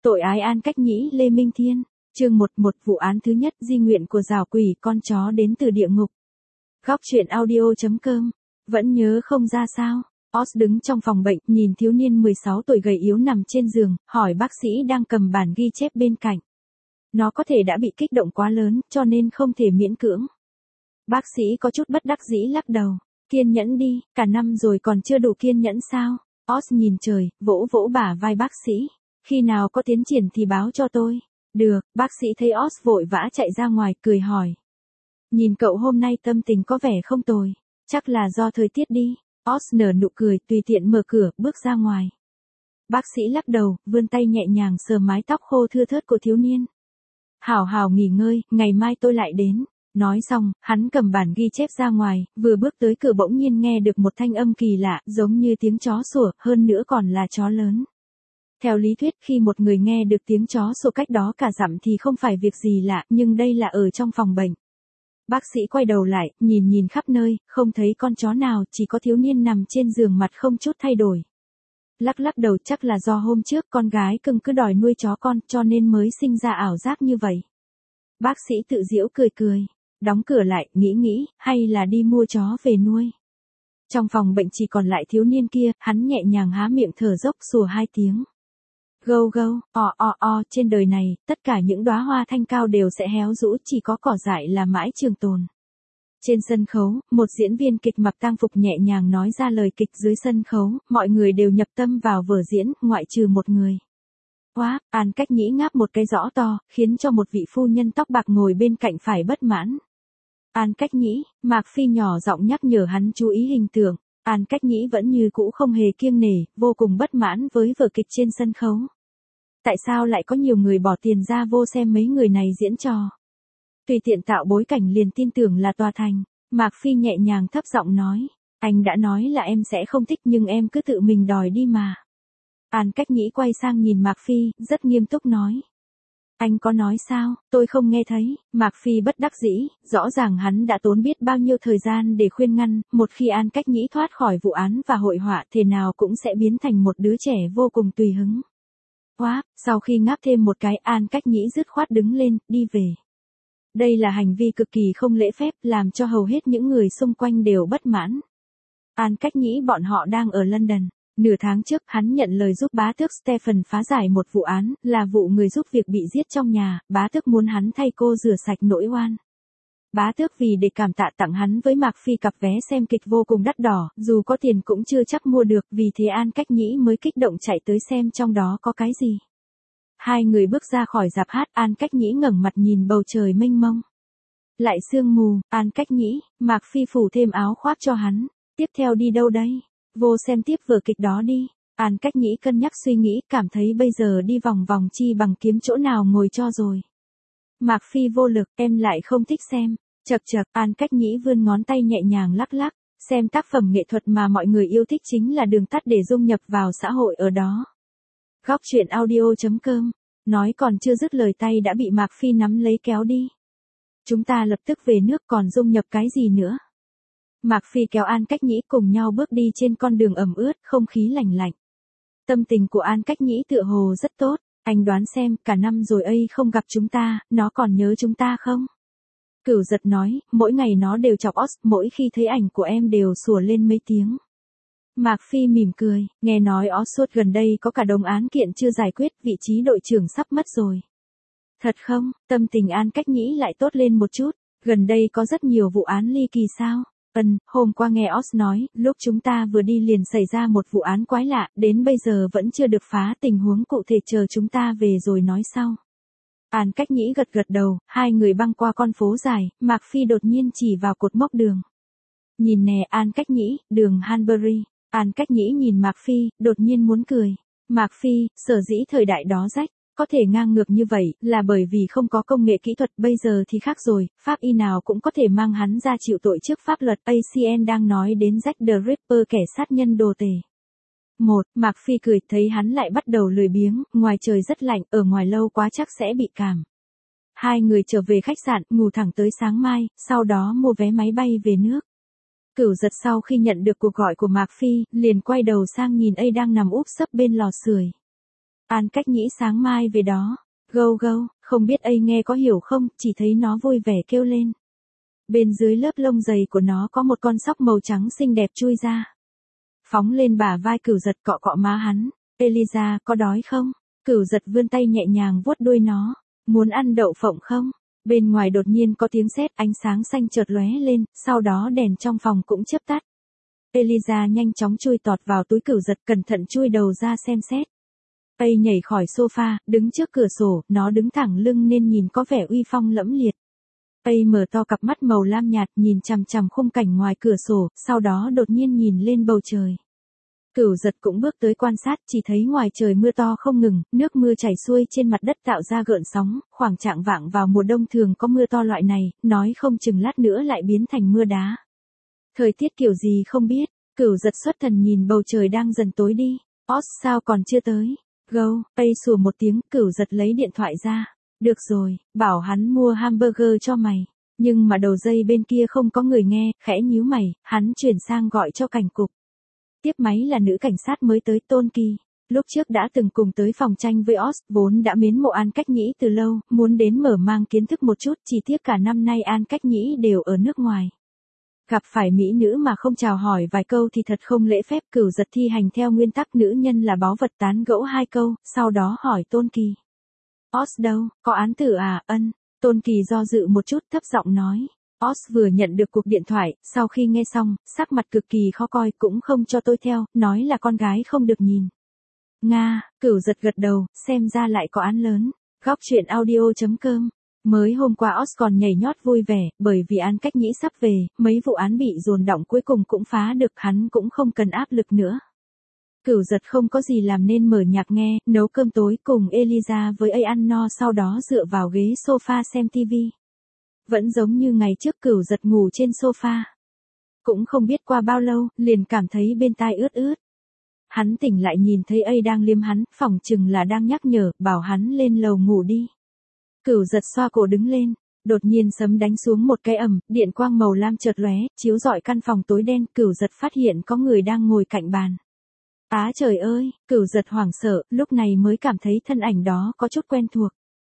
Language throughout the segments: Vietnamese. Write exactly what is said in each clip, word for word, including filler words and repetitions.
Tội ái An Cách Nhĩ Lê Minh Thiên, chương một một vụ án thứ nhất di nguyện của giảo quỷ con chó đến từ địa ngục. Góc truyện audio.com, vẫn nhớ không ra sao? Oz đứng trong phòng bệnh, nhìn thiếu niên mười sáu tuổi gầy yếu nằm trên giường, hỏi bác sĩ đang cầm bản ghi chép bên cạnh. Nó có thể đã bị kích động quá lớn, cho nên không thể miễn cưỡng. Bác sĩ có chút bất đắc dĩ lắc đầu. Kiên nhẫn đi, cả năm rồi còn chưa đủ kiên nhẫn sao? Oz nhìn trời, vỗ vỗ bả vai bác sĩ. Khi nào có tiến triển thì báo cho tôi. Được, bác sĩ thấy Oz vội vã chạy ra ngoài, cười hỏi. Nhìn cậu hôm nay tâm tình có vẻ không tồi. Chắc là do thời tiết đi. Oz nở nụ cười, tùy tiện mở cửa, bước ra ngoài. Bác sĩ lắc đầu, vươn tay nhẹ nhàng sờ mái tóc khô thưa thớt của thiếu niên. Hảo hảo nghỉ ngơi, ngày mai tôi lại đến. Nói xong, hắn cầm bản ghi chép ra ngoài, vừa bước tới cửa bỗng nhiên nghe được một thanh âm kỳ lạ, giống như tiếng chó sủa, hơn nữa còn là chó lớn. Theo lý thuyết, khi một người nghe được tiếng chó sủa cách đó cả dặm thì không phải việc gì lạ, nhưng đây là ở trong phòng bệnh. Bác sĩ quay đầu lại, nhìn nhìn khắp nơi, không thấy con chó nào, chỉ có thiếu niên nằm trên giường mặt không chút thay đổi. Lắc lắc đầu, chắc là do hôm trước con gái cưng cứ đòi nuôi chó con, cho nên mới sinh ra ảo giác như vậy. Bác sĩ tự giễu cười cười. Đóng cửa lại, nghĩ nghĩ, hay là đi mua chó về nuôi. Trong phòng bệnh chỉ còn lại thiếu niên kia, hắn nhẹ nhàng há miệng thở dốc sủa hai tiếng. Gâu gâu, o o o, trên đời này, tất cả những đóa hoa thanh cao đều sẽ héo rũ, chỉ có cỏ dại là mãi trường tồn. Trên sân khấu, một diễn viên kịch mặc tang phục nhẹ nhàng nói ra lời kịch dưới sân khấu, mọi người đều nhập tâm vào vở diễn, ngoại trừ một người. Quá, An Cách Nhĩ ngáp một cái rõ to, khiến cho một vị phu nhân tóc bạc ngồi bên cạnh phải bất mãn. An Cách Nhĩ, Mạc Phi nhỏ giọng nhắc nhở hắn chú ý hình tượng. An Cách Nhĩ vẫn như cũ không hề kiêng nể, vô cùng bất mãn với vở kịch trên sân khấu. Tại sao lại có nhiều người bỏ tiền ra vô xem mấy người này diễn trò? Tùy tiện tạo bối cảnh liền tin tưởng là tòa thành. Mạc Phi nhẹ nhàng thấp giọng nói. Anh đã nói là em sẽ không thích nhưng em cứ tự mình đòi đi mà. An Cách Nhĩ quay sang nhìn Mạc Phi, rất nghiêm túc nói. Anh có nói sao, tôi không nghe thấy. Mạc Phi bất đắc dĩ, rõ ràng hắn đã tốn biết bao nhiêu thời gian để khuyên ngăn, một khi An Cách Nhĩ thoát khỏi vụ án và hội họa thế nào cũng sẽ biến thành một đứa trẻ vô cùng tùy hứng. Quá, sau khi ngáp thêm một cái An Cách Nhĩ dứt khoát đứng lên, đi về. Đây là hành vi cực kỳ không lễ phép, làm cho hầu hết những người xung quanh đều bất mãn. An Cách Nhĩ bọn họ đang ở London. Nửa tháng trước, hắn nhận lời giúp bá tước Stephen phá giải một vụ án, là vụ người giúp việc bị giết trong nhà, bá tước muốn hắn thay cô rửa sạch nỗi oan. Bá tước vì để cảm tạ tặng hắn với Mạc Phi cặp vé xem kịch vô cùng đắt đỏ, dù có tiền cũng chưa chắc mua được, vì thế An Cách Nhĩ mới kích động chạy tới xem trong đó có cái gì. Hai người bước ra khỏi rạp hát, An Cách Nhĩ ngẩng mặt nhìn bầu trời mênh mông. Lại sương mù, An Cách Nhĩ, Mạc Phi phủ thêm áo khoác cho hắn. Tiếp theo đi đâu đây? Vô xem tiếp vở kịch đó đi. An Cách Nhĩ cân nhắc suy nghĩ, cảm thấy bây giờ đi vòng vòng chi bằng kiếm chỗ nào ngồi cho rồi. Mạc Phi vô lực, em lại không thích xem. Chậc chậc, An Cách Nhĩ vươn ngón tay nhẹ nhàng lắc lắc. Xem tác phẩm nghệ thuật mà mọi người yêu thích chính là đường tắt để dung nhập vào xã hội ở đó. Góc truyện audio.com, nói còn chưa dứt lời tay đã bị Mạc Phi nắm lấy kéo đi. Chúng ta lập tức về nước, còn dung nhập cái gì nữa? Mạc Phi kéo An Cách Nhĩ cùng nhau bước đi trên con đường ẩm ướt, không khí lạnh lạnh. Tâm tình của An Cách Nhĩ tựa hồ rất tốt, anh đoán xem, cả năm rồi ấy không gặp chúng ta, nó còn nhớ chúng ta không? Cửu Giật nói, mỗi ngày nó đều chọc Oz, mỗi khi thấy ảnh của em đều sủa lên mấy tiếng. Mạc Phi mỉm cười, nghe nói Oz suốt gần đây có cả đống án kiện chưa giải quyết, vị trí đội trưởng sắp mất rồi. Thật không? Tâm tình An Cách Nhĩ lại tốt lên một chút, gần đây có rất nhiều vụ án ly kỳ sao? Ừm, hôm qua nghe Oz nói, lúc chúng ta vừa đi liền xảy ra một vụ án quái lạ, đến bây giờ vẫn chưa được phá, tình huống cụ thể chờ chúng ta về rồi nói sau. An Cách Nhĩ gật gật đầu, hai người băng qua con phố dài, Mạc Phi đột nhiên chỉ vào cột mốc đường. Nhìn nè An Cách Nhĩ, đường Hanbury. An Cách Nhĩ nhìn Mạc Phi, đột nhiên muốn cười. Mạc Phi, sở dĩ thời đại đó rách, có thể ngang ngược như vậy, là bởi vì không có công nghệ kỹ thuật, bây giờ thì khác rồi, pháp y nào cũng có thể mang hắn ra chịu tội trước pháp luật. a xê en đang nói đến Jack the Ripper, kẻ sát nhân đồ tể. Một, Mạc Phi cười, thấy hắn lại bắt đầu lười biếng, ngoài trời rất lạnh, ở ngoài lâu quá chắc sẽ bị cảm. Hai người trở về khách sạn, ngủ thẳng tới sáng mai, sau đó mua vé máy bay về nước. Cửu Giật sau khi nhận được cuộc gọi của Mạc Phi, liền quay đầu sang nhìn A đang nằm úp sấp bên lò sưởi. An Cách Nhĩ sáng mai về đó. Gâu gâu, không biết ấy nghe có hiểu không, chỉ thấy nó vui vẻ kêu lên. Bên dưới lớp lông dày của nó có một con sóc màu trắng xinh đẹp chui ra. Phóng lên bả vai Cửu Giật cọ cọ má hắn. Eliza, có đói không? Cửu Giật vươn tay nhẹ nhàng vuốt đuôi nó. Muốn ăn đậu phộng không? Bên ngoài đột nhiên có tiếng sét, ánh sáng xanh chợt lóe lên, sau đó đèn trong phòng cũng chớp tắt. Eliza nhanh chóng chui tọt vào túi Cửu Giật, cẩn thận chui đầu ra xem xét. Tây nhảy khỏi sofa, đứng trước cửa sổ, nó đứng thẳng lưng nên nhìn có vẻ uy phong lẫm liệt. Tây mở to cặp mắt màu lam nhạt nhìn chằm chằm khung cảnh ngoài cửa sổ, sau đó đột nhiên nhìn lên bầu trời. Cửu Giật cũng bước tới quan sát, chỉ thấy ngoài trời mưa to không ngừng, nước mưa chảy xuôi trên mặt đất tạo ra gợn sóng, khoảng chạng vạng vào mùa đông thường có mưa to loại này, nói không chừng lát nữa lại biến thành mưa đá. Thời tiết kiểu gì không biết, Cửu Giật xuất thần nhìn bầu trời đang dần tối đi. Oz sao còn chưa tới? Gâu, Tây sủa một tiếng, Cửu Giật lấy điện thoại ra. Được rồi, bảo hắn mua hamburger cho mày. Nhưng mà đầu dây bên kia không có người nghe, khẽ nhíu mày, hắn chuyển sang gọi cho cảnh cục. Tiếp máy là nữ cảnh sát mới tới, Tôn Kỳ. Lúc trước đã từng cùng tới phòng tranh với Oz, vốn đã mến mộ An Cách Nhĩ từ lâu, muốn đến mở mang kiến thức một chút, chỉ tiếc cả năm nay An Cách Nhĩ đều ở nước ngoài. Gặp phải mỹ nữ mà không chào hỏi vài câu thì thật không lễ phép. Cửu Giật thi hành theo nguyên tắc nữ nhân là báu vật, tán gẫu hai câu, sau đó hỏi Tôn Kỳ. Oz đâu, có án tử à? Ân. Tôn Kỳ do dự một chút, thấp giọng nói. Oz vừa nhận được cuộc điện thoại, sau khi nghe xong, sắc mặt cực kỳ khó coi, cũng không cho tôi theo, nói là con gái không được nhìn. Nga, Cửu Giật gật đầu, xem ra lại có án lớn. Góc truyện audio chấm com. Mới hôm qua Oz còn nhảy nhót vui vẻ, bởi vì An Cách Nhĩ sắp về, mấy vụ án bị dồn đọng cuối cùng cũng phá được, hắn cũng không cần áp lực nữa. Cửu Giật không có gì làm nên mở nhạc nghe, nấu cơm tối cùng Eliza với ấy ăn no, sau đó dựa vào ghế sofa xem tivi. Vẫn giống như ngày trước, Cửu Giật ngủ trên sofa. Cũng không biết qua bao lâu, liền cảm thấy bên tai ướt ướt. Hắn tỉnh lại nhìn thấy ấy đang liếm hắn, phỏng chừng là đang nhắc nhở, bảo hắn lên lầu ngủ đi. Cửu Giật xoa cổ đứng lên, đột nhiên sấm đánh xuống một cái ầm, điện quang màu lam chợt lóe, chiếu rọi căn phòng tối đen. Cửu Giật phát hiện có người đang ngồi cạnh bàn. Á trời ơi, Cửu Giật hoảng sợ, lúc này mới cảm thấy thân ảnh đó có chút quen thuộc.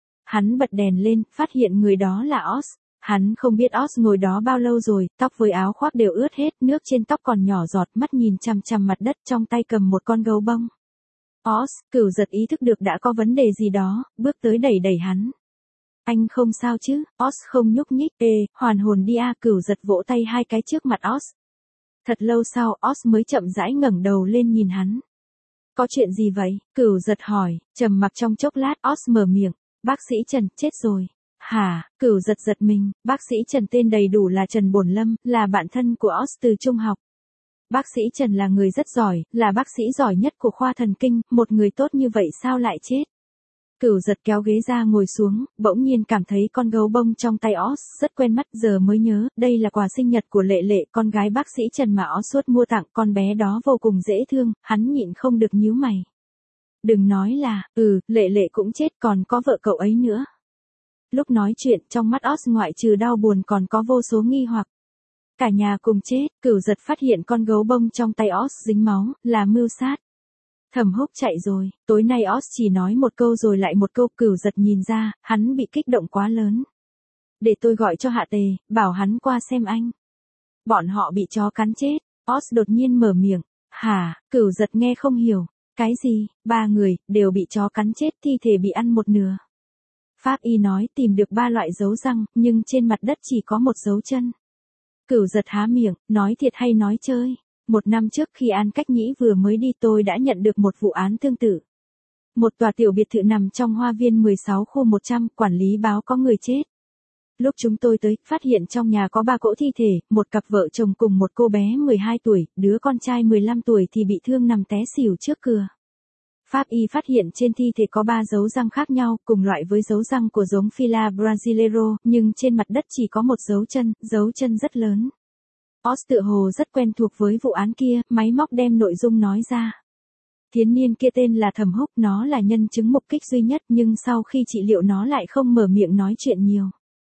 Hắn bật đèn lên, phát hiện người đó là Oz. Hắn không biết Oz ngồi đó bao lâu rồi, tóc với áo khoác đều ướt hết, nước trên tóc còn nhỏ giọt, mắt nhìn chằm chằm mặt đất, trong tay cầm một con gấu bông. Oz, Cửu Giật ý thức được đã có vấn đề gì đó, bước tới đẩy đẩy hắn. Anh không sao chứ? Oz không nhúc nhích. Ê, hoàn hồn đi a. Cửu Giật vỗ tay hai cái trước mặt Oz. Thật lâu sau, Oz mới chậm rãi ngẩng đầu lên nhìn hắn. Có chuyện gì vậy? Cửu Giật hỏi. Trầm mặc trong chốc lát, Oz mở miệng. Bác sĩ Trần, chết rồi. Hả? Cửu Giật giật mình. Bác sĩ Trần tên đầy đủ là Trần Bổn Lâm, là bạn thân của Oz từ trung học. Bác sĩ Trần là người rất giỏi, là bác sĩ giỏi nhất của khoa thần kinh, một người tốt như vậy sao lại chết? Cửu Giật kéo ghế ra ngồi xuống, bỗng nhiên cảm thấy con gấu bông trong tay Oz rất quen mắt, giờ mới nhớ, đây là quà sinh nhật của Lệ Lệ, con gái bác sĩ Trần mà Oz suốt mua tặng, con bé đó vô cùng dễ thương, hắn nhịn không được nhíu mày. Đừng nói là, ừ, Lệ Lệ cũng chết, còn có vợ cậu ấy nữa. Lúc nói chuyện, trong mắt Oz ngoại trừ đau buồn còn có vô số nghi hoặc. Cả nhà cùng chết. Cửu Giật phát hiện con gấu bông trong tay Oz dính máu, là mưu sát. Thẩm Húc chạy rồi, tối nay Oz chỉ nói một câu rồi lại một câu. Cửu Giật nhìn ra, hắn bị kích động quá lớn. Để tôi gọi cho Hạ Tề, bảo hắn qua xem anh. Bọn họ bị chó cắn chết. Oz đột nhiên mở miệng. Hả? Cửu Giật nghe không hiểu. Cái gì? Ba người, đều bị chó cắn chết, thi thể bị ăn một nửa. Pháp y nói tìm được ba loại dấu răng, nhưng trên mặt đất chỉ có một dấu chân. Cửu Giật há miệng, nói thiệt hay nói chơi? Một năm trước khi An Cách Nhĩ vừa mới đi tôi đã nhận được một vụ án tương tự. Một tòa tiểu biệt thự nằm trong hoa viên mười sáu khu một trăm, quản lý báo có người chết. Lúc chúng tôi tới, phát hiện trong nhà có ba cỗ thi thể, một cặp vợ chồng cùng một cô bé mười hai tuổi, đứa con trai mười lăm tuổi thì bị thương nằm té xỉu trước cửa. Pháp y phát hiện trên thi thể có ba dấu răng khác nhau, cùng loại với dấu răng của giống Fila Brasileiro, nhưng trên mặt đất chỉ có một dấu chân, dấu chân rất lớn. Oz tự hồ rất quen thuộc với vụ án kia, máy móc đem nội dung nói ra. Thiếu niên kia tên là Thẩm Húc, nó là nhân chứng mục kích duy nhất, nhưng sau khi trị liệu nó lại không mở miệng nói chuyện nhiều.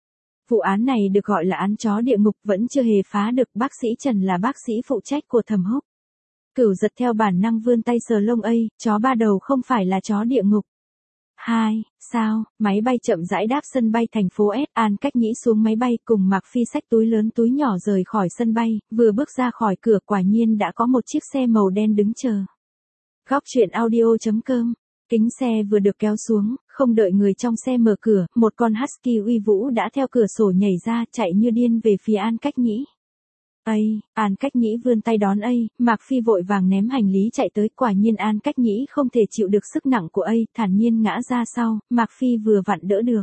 Vụ án này được gọi là án chó địa ngục, vẫn chưa hề phá được. Bác sĩ Trần là bác sĩ phụ trách của Thẩm Húc. Cửu Giật theo bản năng vươn tay sờ lông ấy, chó ba đầu không phải là chó địa ngục. Hai, sao, máy bay chậm rãi đáp sân bay thành phố S. An Cách Nhĩ xuống máy bay cùng Mạc Phi xách túi lớn túi nhỏ rời khỏi sân bay, vừa bước ra khỏi cửa quả nhiên đã có một chiếc xe màu đen đứng chờ. Góc truyện audio chấm com. Kính xe vừa được kéo xuống, không đợi người trong xe mở cửa, một con husky uy vũ đã theo cửa sổ nhảy ra, chạy như điên về phía An Cách Nhĩ. Ây, An Cách Nhĩ vươn tay đón ấy, Mạc Phi vội vàng ném hành lý chạy tới, quả nhiên An Cách Nhĩ không thể chịu được sức nặng của ấy, thản nhiên ngã ra sau, Mạc Phi vừa vặn đỡ được.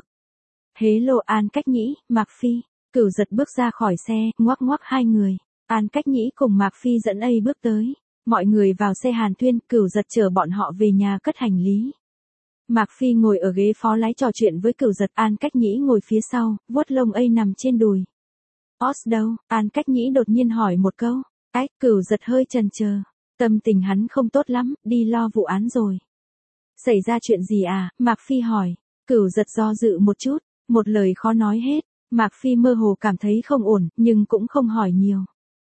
Hế lộ An Cách Nhĩ, Mạc Phi, Cửu Giật bước ra khỏi xe, ngoắc ngoắc hai người, An Cách Nhĩ cùng Mạc Phi dẫn ấy bước tới. Mọi người vào xe hàn huyên, Cửu Giật chở bọn họ về nhà cất hành lý. Mạc Phi ngồi ở ghế phó lái trò chuyện với Cửu Giật, An Cách Nhĩ ngồi phía sau, vuốt lông ấy nằm trên đùi. Os đâu? An Cách Nhĩ đột nhiên hỏi một câu. Ách, Cửu Giật hơi chần chờ. Tâm tình hắn không tốt lắm, đi lo vụ án rồi. Xảy ra chuyện gì à? Mạc Phi hỏi. Cửu Giật do dự một chút, một lời khó nói hết. Mạc Phi mơ hồ cảm thấy không ổn, nhưng cũng không hỏi nhiều.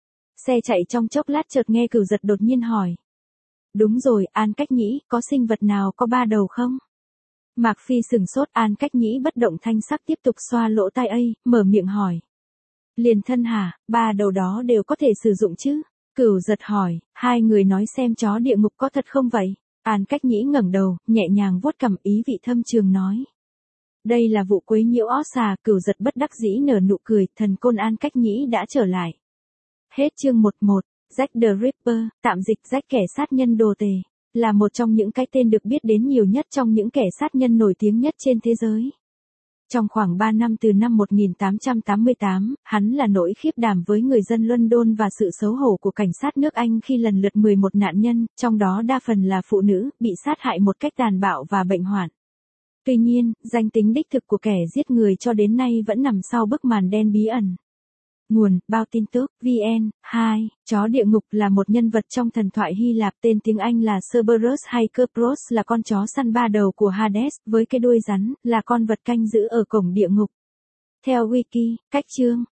Xe chạy trong chốc lát chợt nghe Cửu Giật đột nhiên hỏi. Đúng rồi, An Cách Nhĩ, có sinh vật nào có ba đầu không? Mạc Phi sừng sốt, An Cách Nhĩ bất động thanh sắc tiếp tục xoa lỗ tai ấy, mở miệng hỏi. Liền thân hả, ba đầu đó đều có thể sử dụng chứ? Cửu Giật hỏi, hai người nói xem chó địa ngục có thật không vậy? An Cách Nhĩ ngẩng đầu, nhẹ nhàng vuốt cằm, ý vị thâm trường nói. Đây là vụ quấy nhiễu ó xà. Cửu Giật bất đắc dĩ nở nụ cười, thần côn An Cách Nhĩ đã trở lại. Hết chương một một, Jack the Ripper, tạm dịch Jack kẻ sát nhân đồ tể, là một trong những cái tên được biết đến nhiều nhất trong những kẻ sát nhân nổi tiếng nhất trên thế giới. Trong khoảng ba năm từ năm một nghìn tám trăm tám mươi tám, hắn là nỗi khiếp đảm với người dân London và sự xấu hổ của cảnh sát nước Anh khi lần lượt mười một nạn nhân, trong đó đa phần là phụ nữ, bị sát hại một cách tàn bạo và bệnh hoạn. Tuy nhiên, danh tính đích thực của kẻ giết người cho đến nay vẫn nằm sau bức màn đen bí ẩn. Nguồn, bao tin tức, vn. Hai, chó địa ngục là một nhân vật trong thần thoại Hy Lạp, tên tiếng Anh là Cerberus hay Kerberos, là con chó săn ba đầu của Hades, với cái đuôi rắn, là con vật canh giữ ở cổng địa ngục. Theo Wiki, cách chương.